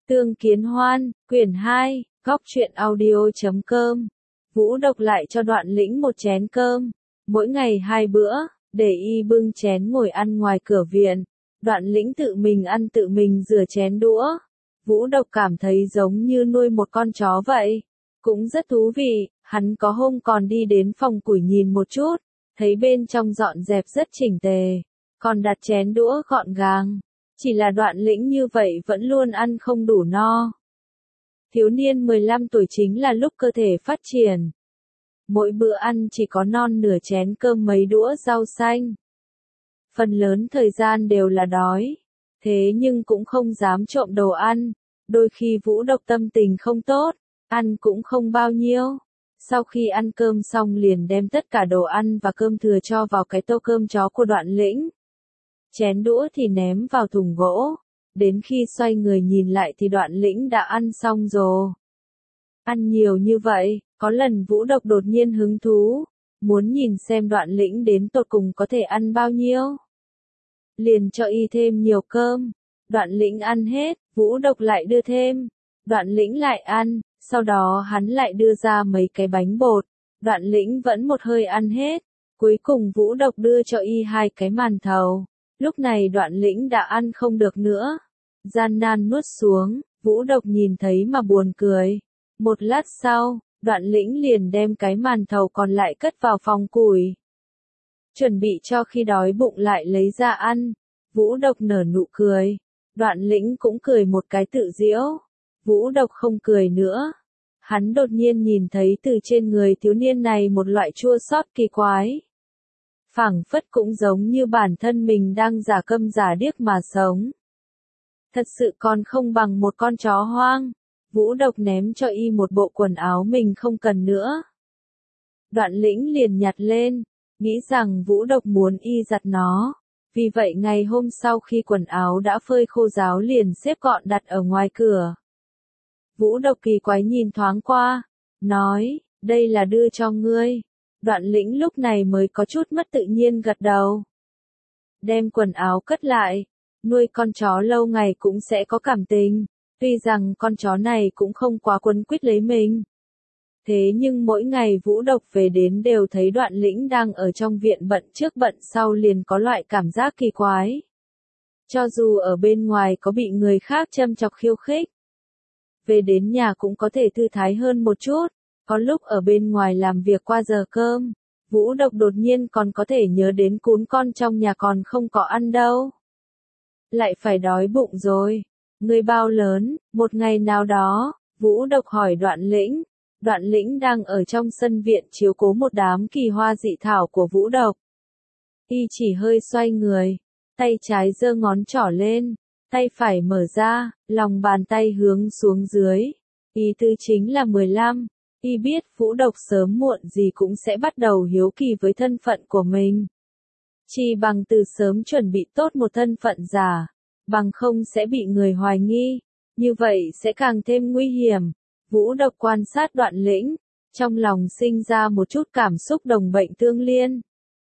Tương Kiến Hoan, quyển 2, góc truyện audio.com. Vũ Độc lại cho Đoạn Lĩnh một chén cơm, mỗi ngày 2 bữa, để y bưng chén ngồi ăn ngoài cửa viện. Đoạn Lĩnh tự mình ăn tự mình rửa chén đũa. Vũ Độc cảm thấy giống như nuôi một con chó vậy. Cũng rất thú vị, hắn có hôm còn đi đến phòng củi nhìn một chút, thấy bên trong dọn dẹp rất chỉnh tề, còn đặt chén đũa gọn gàng. Chỉ là Đoạn Lĩnh như vậy vẫn luôn ăn không đủ no. Thiếu niên 15 tuổi chính là lúc cơ thể phát triển. Mỗi bữa ăn chỉ có non nửa chén cơm mấy đũa rau xanh. Phần lớn thời gian đều là đói. Thế nhưng cũng không dám trộm đồ ăn. Đôi khi Vũ Độc tâm tình không tốt, ăn cũng không bao nhiêu. Sau khi ăn cơm xong liền đem tất cả đồ ăn và cơm thừa cho vào cái tô cơm chó của Đoạn Lĩnh. Chén đũa thì ném vào thùng gỗ. Đến khi xoay người nhìn lại thì Đoạn Lĩnh đã ăn xong rồi. Ăn nhiều như vậy, có lần Vũ Độc đột nhiên hứng thú, muốn nhìn xem Đoạn Lĩnh đến tột cùng có thể ăn bao nhiêu. Liền cho y thêm nhiều cơm. Đoạn Lĩnh ăn hết, Vũ Độc lại đưa thêm. Đoạn Lĩnh lại ăn, sau đó hắn lại đưa ra mấy cái bánh bột. Đoạn Lĩnh vẫn một hơi ăn hết. Cuối cùng Vũ Độc đưa cho y 2 cái màn thầu. Lúc này Đoạn Lĩnh đã ăn không được nữa. Gian nan nuốt xuống, Vũ Độc nhìn thấy mà buồn cười. Một lát sau, Đoạn Lĩnh liền đem cái màn thầu còn lại cất vào phòng củi. Chuẩn bị cho khi đói bụng lại lấy ra ăn. Vũ Độc nở nụ cười. Đoạn Lĩnh cũng cười một cái tự giễu. Vũ Độc không cười nữa. Hắn đột nhiên nhìn thấy từ trên người thiếu niên này một loại chua xót kỳ quái. Phảng phất cũng giống như bản thân mình đang giả câm giả điếc mà sống. Thật sự còn không bằng một con chó hoang. Vũ Độc ném cho y một bộ quần áo mình không cần nữa. Đoạn Lĩnh liền nhặt lên, nghĩ rằng Vũ Độc muốn y giặt nó. Vì vậy ngày hôm sau khi quần áo đã phơi khô ráo liền xếp gọn đặt ở ngoài cửa. Vũ Độc kỳ quái nhìn thoáng qua, nói, đây là đưa cho ngươi. Đoạn Lĩnh lúc này mới có chút mất tự nhiên gật đầu. Đem quần áo cất lại, nuôi con chó lâu ngày cũng sẽ có cảm tình, tuy rằng con chó này cũng không quá quấn quýt lấy mình. Thế nhưng mỗi ngày Vũ Độc về đến đều thấy Đoạn Lĩnh đang ở trong viện bận trước bận sau liền có loại cảm giác kỳ quái. Cho dù ở bên ngoài có bị người khác châm chọc khiêu khích, về đến nhà cũng có thể thư thái hơn một chút. Có lúc ở bên ngoài làm việc qua giờ cơm, Vũ Độc đột nhiên còn có thể nhớ đến cún con trong nhà còn không có ăn đâu. Lại phải đói bụng rồi. Người bao lớn, một ngày nào đó, Vũ Độc hỏi Đoạn Lĩnh. Đoạn Lĩnh đang ở trong sân viện chiếu cố một đám kỳ hoa dị thảo của Vũ Độc. Y chỉ hơi xoay người, tay trái giơ ngón trỏ lên, tay phải mở ra, lòng bàn tay hướng xuống dưới. Ý tứ chính là 15. Y biết Vũ Độc sớm muộn gì cũng sẽ bắt đầu hiếu kỳ với thân phận của mình. Chỉ bằng từ sớm chuẩn bị tốt một thân phận giả, bằng không sẽ bị người hoài nghi, như vậy sẽ càng thêm nguy hiểm. Vũ Độc quan sát Đoạn Lĩnh, trong lòng sinh ra một chút cảm xúc đồng bệnh tương liên.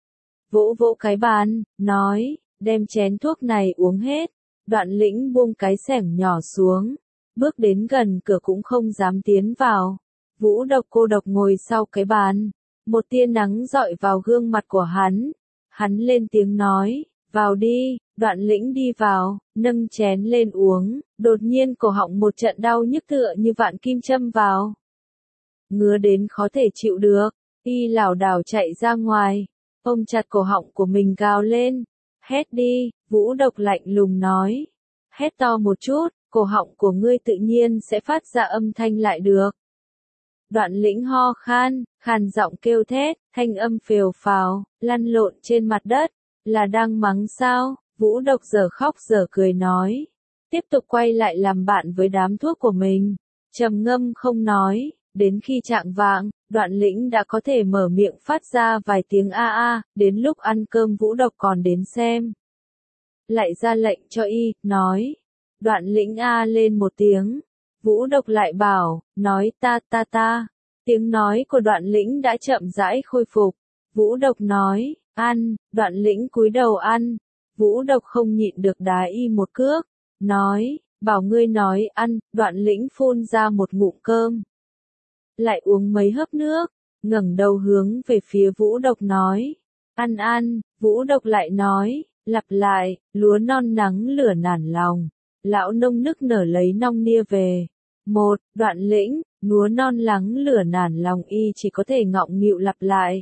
Vỗ vỗ cái bàn, nói, đem chén thuốc này uống hết. Đoạn Lĩnh buông cái xẻng nhỏ xuống, bước đến gần cửa cũng không dám tiến vào. Vũ Độc cô độc ngồi sau cái bàn, một tia nắng rọi vào gương mặt của hắn. Hắn lên tiếng nói, vào đi. Đoạn Lĩnh đi vào, nâng chén lên uống, đột nhiên cổ họng một trận đau nhức tựa như vạn kim châm vào. Ngứa đến khó thể chịu được, y lảo đảo chạy ra ngoài, ôm chặt cổ họng của mình gào lên, hét đi. Vũ Độc lạnh lùng nói, hét to một chút, cổ họng của ngươi tự nhiên sẽ phát ra âm thanh lại được. Đoạn Lĩnh ho khan, khàn giọng kêu thét, thanh âm phều phào, lăn lộn trên mặt đất, là đang mắng sao? Vũ Độc giờ khóc giờ cười nói, tiếp tục quay lại làm bạn với đám thuốc của mình, trầm ngâm không nói, đến khi chạng vạng, Đoạn Lĩnh đã có thể mở miệng phát ra vài tiếng a a, đến lúc ăn cơm Vũ Độc còn đến xem. Lại ra lệnh cho y, nói, Đoạn Lĩnh a lên một tiếng. Vũ Độc lại bảo, nói ta. Tiếng nói của Đoạn Lĩnh đã chậm rãi khôi phục. Vũ Độc nói, ăn. Đoạn Lĩnh cúi đầu ăn. Vũ Độc không nhịn được đá y một cước, nói, bảo ngươi nói ăn, Đoạn Lĩnh phun ra một ngụm cơm. Lại uống mấy hớp nước, ngẩng đầu hướng về phía Vũ Độc nói. Ăn ăn, Vũ Độc lại nói, lặp lại, lúa non nắng lửa nản lòng. Lão nông nức nở lấy nong nia về. Một, Đoạn Lĩnh, lúa non nắng lửa nản lòng y chỉ có thể ngọng nghịu lặp lại.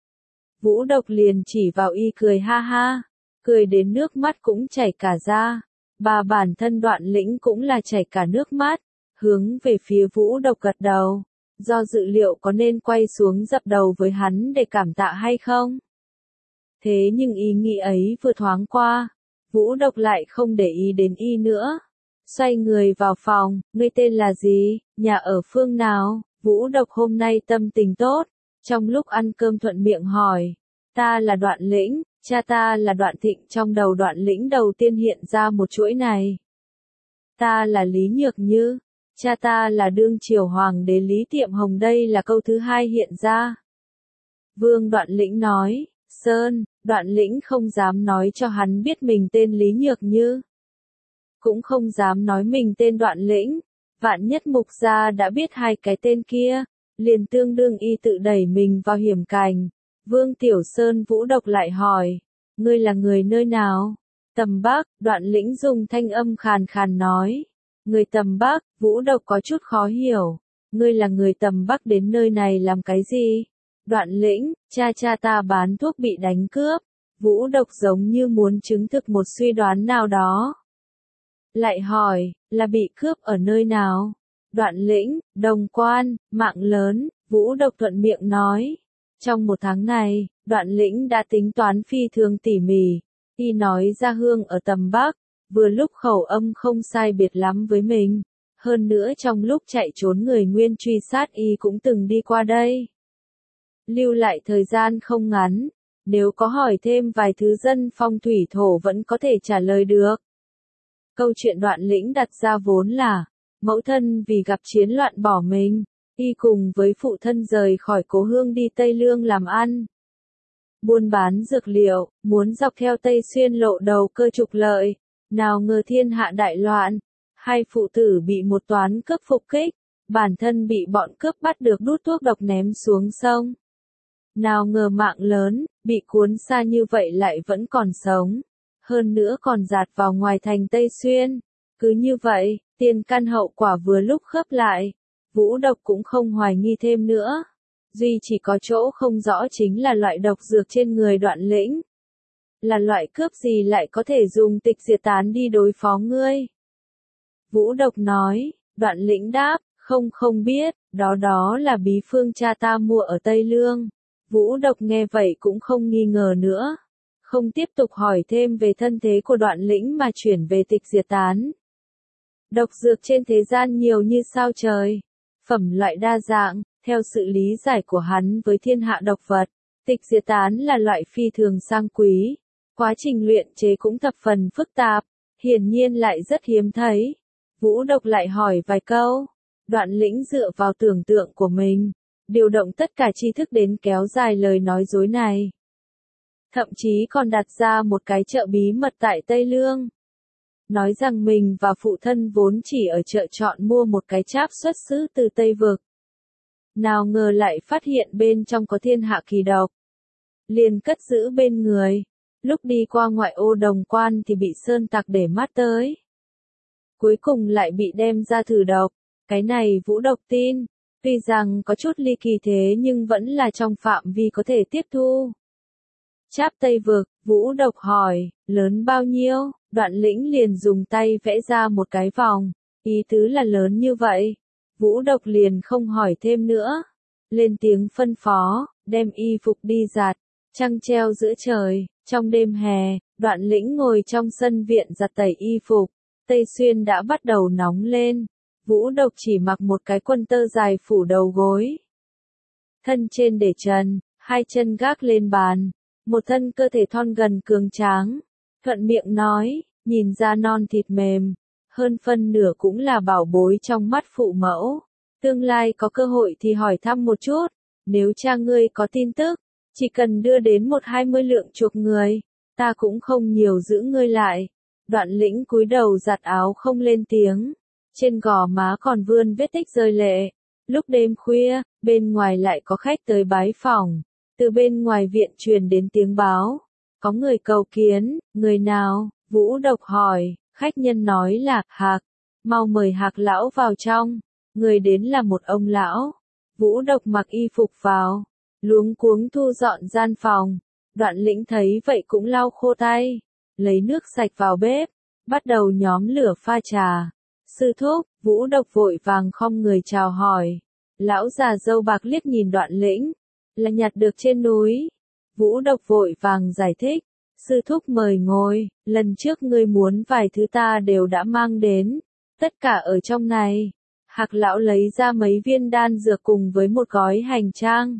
Vũ Độc liền chỉ vào y cười ha ha, cười đến nước mắt cũng chảy cả ra. Bà bản thân Đoạn Lĩnh cũng là chảy cả nước mắt, hướng về phía Vũ Độc gật đầu. Do dự liệu có nên quay xuống dập đầu với hắn để cảm tạ hay không? Thế nhưng ý nghĩ ấy vừa thoáng qua, Vũ Độc lại không để ý đến y nữa. Xoay người vào phòng, ngươi tên là gì, nhà ở phương nào? Vũ Độc hôm nay tâm tình tốt, trong lúc ăn cơm thuận miệng hỏi. Ta là Đoạn Lĩnh, cha ta là Đoạn Thịnh. Trong đầu Đoạn Lĩnh đầu tiên hiện ra một chuỗi này. Ta là Lý Nhược Như, cha ta là đương triều hoàng đế Lý Tiệm Hồng. Đây là câu thứ hai hiện ra. Vương Đoạn Lĩnh nói, Sơn, Đoạn Lĩnh không dám nói cho hắn biết mình tên Lý Nhược Như. Cũng không dám nói mình tên Đoạn Lĩnh, vạn nhất Mục gia đã biết hai cái tên kia, liền tương đương y tự đẩy mình vào hiểm cảnh. Vương Tiểu Sơn. Vũ Độc lại hỏi, ngươi là người nơi nào? Tầm Bắc. Đoạn Lĩnh dùng thanh âm khàn khàn nói, người Tầm Bắc. Vũ Độc có chút khó hiểu, ngươi là người Tầm Bắc đến nơi này làm cái gì? Đoạn Lĩnh, cha ta bán thuốc bị đánh cướp. Vũ Độc giống như muốn chứng thực một suy đoán nào đó. Lại hỏi, là bị cướp ở nơi nào? Đoạn Lĩnh, Đồng Quan, Mạng Lớn. Vũ Độc thuận miệng nói. Trong một tháng này, Đoạn Lĩnh đã tính toán phi thường tỉ mỉ. Y nói ra hương ở Tầm Bắc, vừa lúc khẩu âm không sai biệt lắm với mình. Hơn nữa trong lúc chạy trốn người Nguyên truy sát y cũng từng đi qua đây. Lưu lại thời gian không ngắn, nếu có hỏi thêm vài thứ dân phong thủy thổ vẫn có thể trả lời được. Câu chuyện Đoạn Lĩnh đặt ra vốn là, mẫu thân vì gặp chiến loạn bỏ mình, y cùng với phụ thân rời khỏi cố hương đi Tây Lương làm ăn. Buôn bán dược liệu, muốn dọc theo Tây Xuyên lộ đầu cơ trục lợi, nào ngờ thiên hạ đại loạn, hai phụ tử bị một toán cướp phục kích, bản thân bị bọn cướp bắt được đút thuốc độc ném xuống sông. Nào ngờ Mạng Lớn, bị cuốn xa như vậy lại vẫn còn sống, hơn nữa còn dạt vào ngoài thành Tây Xuyên. Cứ như vậy, tiền căn hậu quả vừa lúc khớp lại, Vũ Độc cũng không hoài nghi thêm nữa. Duy chỉ có chỗ không rõ chính là loại độc dược trên người Đoạn Lĩnh. Là loại cướp gì lại có thể dùng tịch diệt tán đi đối phó ngươi? Vũ Độc nói. Đoạn Lĩnh đáp, không biết, đó là bí phương cha ta mua ở Tây Lương. Vũ Độc nghe vậy cũng không nghi ngờ nữa. Không tiếp tục hỏi thêm về thân thế của Đoạn Lĩnh mà chuyển về tịch diệt tán. Độc dược trên thế gian nhiều như sao trời. Phẩm loại đa dạng, theo sự lý giải của hắn với thiên hạ độc vật. Tịch diệt tán là loại phi thường sang quý. Quá trình luyện chế cũng thập phần phức tạp, hiển nhiên lại rất hiếm thấy. Vũ Độc lại hỏi vài câu. Đoạn Lĩnh dựa vào tưởng tượng của mình, điều động tất cả tri thức đến kéo dài lời nói dối này. Thậm chí còn đặt ra một cái chợ bí mật tại Tây Lương. Nói rằng mình và phụ thân vốn chỉ ở chợ chọn mua một cái cháp xuất xứ từ Tây Vực. Nào ngờ lại phát hiện bên trong có thiên hạ kỳ độc. Liền cất giữ bên người. Lúc đi qua ngoại ô Đồng Quan thì bị sơn tặc để mắt tới. Cuối cùng lại bị đem ra thử độc. Cái này Vũ Độc tin. Tuy rằng có chút ly kỳ thế nhưng vẫn là trong phạm vi có thể tiếp thu. Cháp Tây Vực, Vũ Độc hỏi, lớn bao nhiêu? Đoạn Lĩnh liền dùng tay vẽ ra một cái vòng. Ý tứ là lớn như vậy. Vũ Độc liền không hỏi thêm nữa. Lên tiếng phân phó, đem y phục đi giặt. Trăng treo giữa trời, trong đêm hè, Đoạn Lĩnh ngồi trong sân viện giặt tẩy y phục. Tây Xuyên đã bắt đầu nóng lên. Vũ Độc chỉ mặc một cái quần tơ dài phủ đầu gối. Thân trên để trần, hai chân gác lên bàn. Một thân cơ thể thon gần cường tráng. Thuận miệng nói, nhìn ra non thịt mềm. Hơn phân nửa cũng là bảo bối trong mắt phụ mẫu. Tương lai có cơ hội thì hỏi thăm một chút. Nếu cha ngươi có tin tức, chỉ cần đưa đến 1-20 lượng chuộc người, ta cũng không nhiều giữ ngươi lại. Đoạn Lĩnh cúi đầu giặt áo không lên tiếng. Trên gò má còn vươn vết tích rơi lệ. Lúc đêm khuya, bên ngoài lại có khách tới bái phỏng. Từ bên ngoài viện truyền đến tiếng báo. Có người cầu kiến, người nào? Vũ Độc hỏi, khách nhân nói là Hạc. Mau mời Hạc lão vào trong. Người đến là một ông lão. Vũ Độc mặc y phục vào. Luống cuống thu dọn gian phòng. Đoạn Lĩnh thấy vậy cũng lau khô tay. Lấy nước sạch vào bếp. Bắt đầu nhóm lửa pha trà. Sư thúc, Vũ Độc vội vàng khom người chào hỏi. Lão già râu bạc liếc nhìn Đoạn Lĩnh. Là nhặt được trên núi. Vũ Độc vội vàng giải thích. Sư thúc mời ngồi, lần trước ngươi muốn vài thứ ta đều đã mang đến. Tất cả ở trong này. Hạc lão lấy ra mấy viên đan dược cùng với một gói hành trang.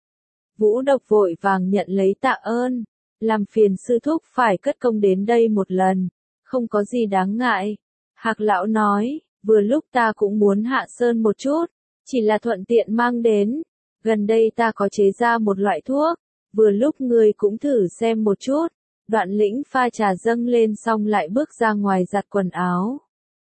Vũ Độc vội vàng nhận lấy tạ ơn. Làm phiền sư thúc phải cất công đến đây một lần. Không có gì đáng ngại. Hạc lão nói, vừa lúc ta cũng muốn hạ sơn một chút. Chỉ là thuận tiện mang đến. Gần đây ta có chế ra một loại thuốc. Vừa lúc ngươi cũng thử xem một chút. Đoạn Lĩnh pha trà dâng lên xong lại bước ra ngoài giặt quần áo.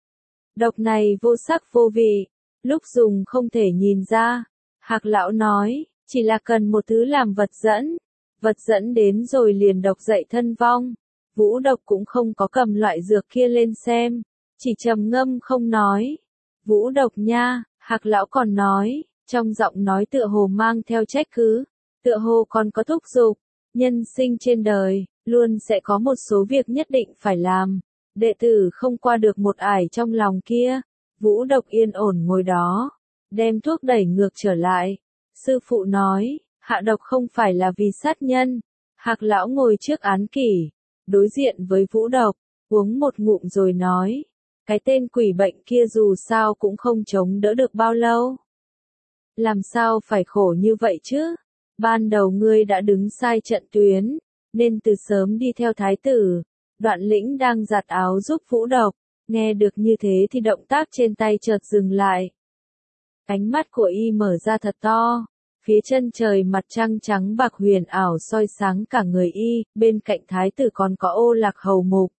Độc này vô sắc vô vị. Lúc dùng không thể nhìn ra. Hạc lão nói, chỉ là cần một thứ làm vật dẫn. Vật dẫn đến rồi liền độc dậy thân vong. Vũ Độc cũng không có cầm loại dược kia lên xem. Chỉ trầm ngâm không nói. Vũ Độc nha, Hạc lão còn nói, trong giọng nói tựa hồ mang theo trách cứ. Tựa hồ còn có thúc giục. Nhân sinh trên đời, luôn sẽ có một số việc nhất định phải làm. Đệ tử không qua được một ải trong lòng kia. Vũ Độc yên ổn ngồi đó. Đem thuốc đẩy ngược trở lại. Sư phụ nói, hạ độc không phải là vì sát nhân. Hạc lão ngồi trước án kỷ. Đối diện với Vũ Độc. Uống một ngụm rồi nói. Cái tên quỷ bệnh kia dù sao cũng không chống đỡ được bao lâu. Làm sao phải khổ như vậy chứ? Ban đầu ngươi đã đứng sai trận tuyến. Nên từ sớm đi theo thái tử. Đoạn Lĩnh đang giặt áo giúp Vũ Độc. Nghe được như thế thì động tác trên tay chợt dừng lại. Ánh mắt của y mở ra thật to. Phía chân trời mặt trăng trắng bạc huyền ảo soi sáng cả người y, bên cạnh thái tử còn có Ô Lạc hầu mục.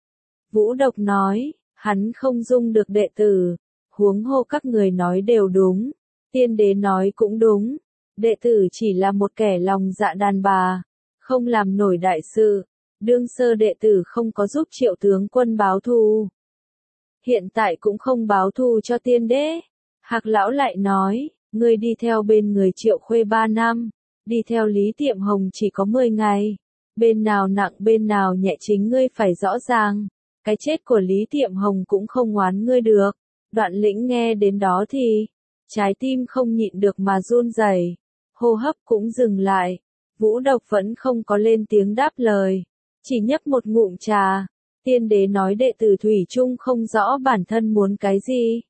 Vũ Độc nói, hắn không dung được đệ tử. Huống hồ các người nói đều đúng. Tiên đế nói cũng đúng. Đệ tử chỉ là một kẻ lòng dạ đàn bà. Không làm nổi đại sự. Đương sơ đệ tử không có giúp Triệu tướng quân báo thù. Hiện tại cũng không báo thù cho tiên đế. Hạc lão lại nói, ngươi đi theo bên người Triệu Khuê 3 năm. Đi theo Lý Tiệm Hồng chỉ có 10 ngày. Bên nào nặng bên nào nhẹ chính ngươi phải rõ ràng. Cái chết của Lý Tiệm Hồng cũng không oán ngươi được. Đoạn Lĩnh nghe đến đó thì, trái tim không nhịn được mà run rẩy, hô hấp cũng dừng lại. Vũ Độc vẫn không có lên tiếng đáp lời, chỉ nhấp một ngụm trà. Tiên đế nói đệ tử thủy chung không rõ bản thân muốn cái gì.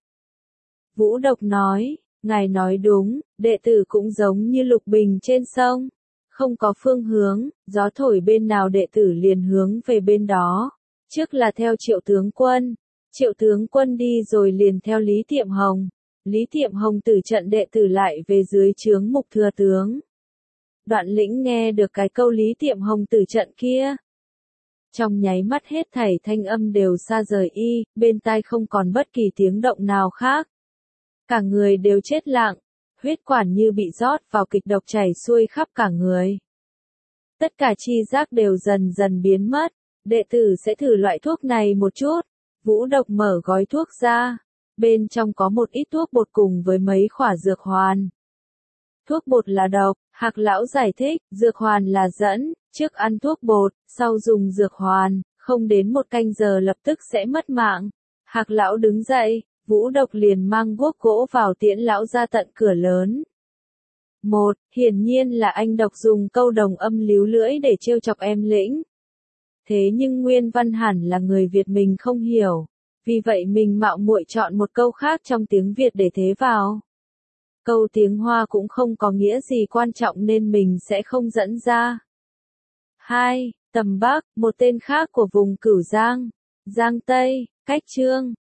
Vũ Độc nói, ngài nói đúng, đệ tử cũng giống như lục bình trên sông, không có phương hướng, gió thổi bên nào đệ tử liền hướng về bên đó. Trước là theo Triệu tướng quân, Triệu tướng quân đi rồi liền theo Lý Tiệm Hồng. Lý Tiệm Hồng tử trận đệ tử lại về dưới trướng Mục thừa tướng. Đoạn Lĩnh nghe được cái câu Lý Tiệm Hồng tử trận kia. Trong nháy mắt hết thảy thanh âm đều xa rời y, bên tai không còn bất kỳ tiếng động nào khác. Cả người đều chết lặng, huyết quản như bị rót vào kịch độc chảy xuôi khắp cả người. Tất cả chi giác đều dần dần biến mất, đệ tử sẽ thử loại thuốc này một chút. Vũ Độc mở gói thuốc ra, bên trong có một ít thuốc bột cùng với mấy khỏa dược hoàn. Thuốc bột là độc, Hạc lão giải thích, dược hoàn là dẫn, trước ăn thuốc bột, sau dùng dược hoàn, không đến 1 canh giờ lập tức sẽ mất mạng. Hạc lão đứng dậy, Vũ Độc liền mang guốc gỗ vào tiễn lão ra tận cửa lớn. Hiển nhiên là anh độc dùng câu đồng âm líu lưỡi để trêu chọc em Lĩnh. Thế nhưng Nguyên Văn hẳn là người Việt mình không hiểu, vì vậy mình mạo muội chọn một câu khác trong tiếng Việt để thế vào. Câu tiếng Hoa cũng không có nghĩa gì quan trọng nên mình sẽ không dẫn ra. 2. Tầm Bắc, một tên khác của vùng Cửu Giang, Giang Tây, cách Chương.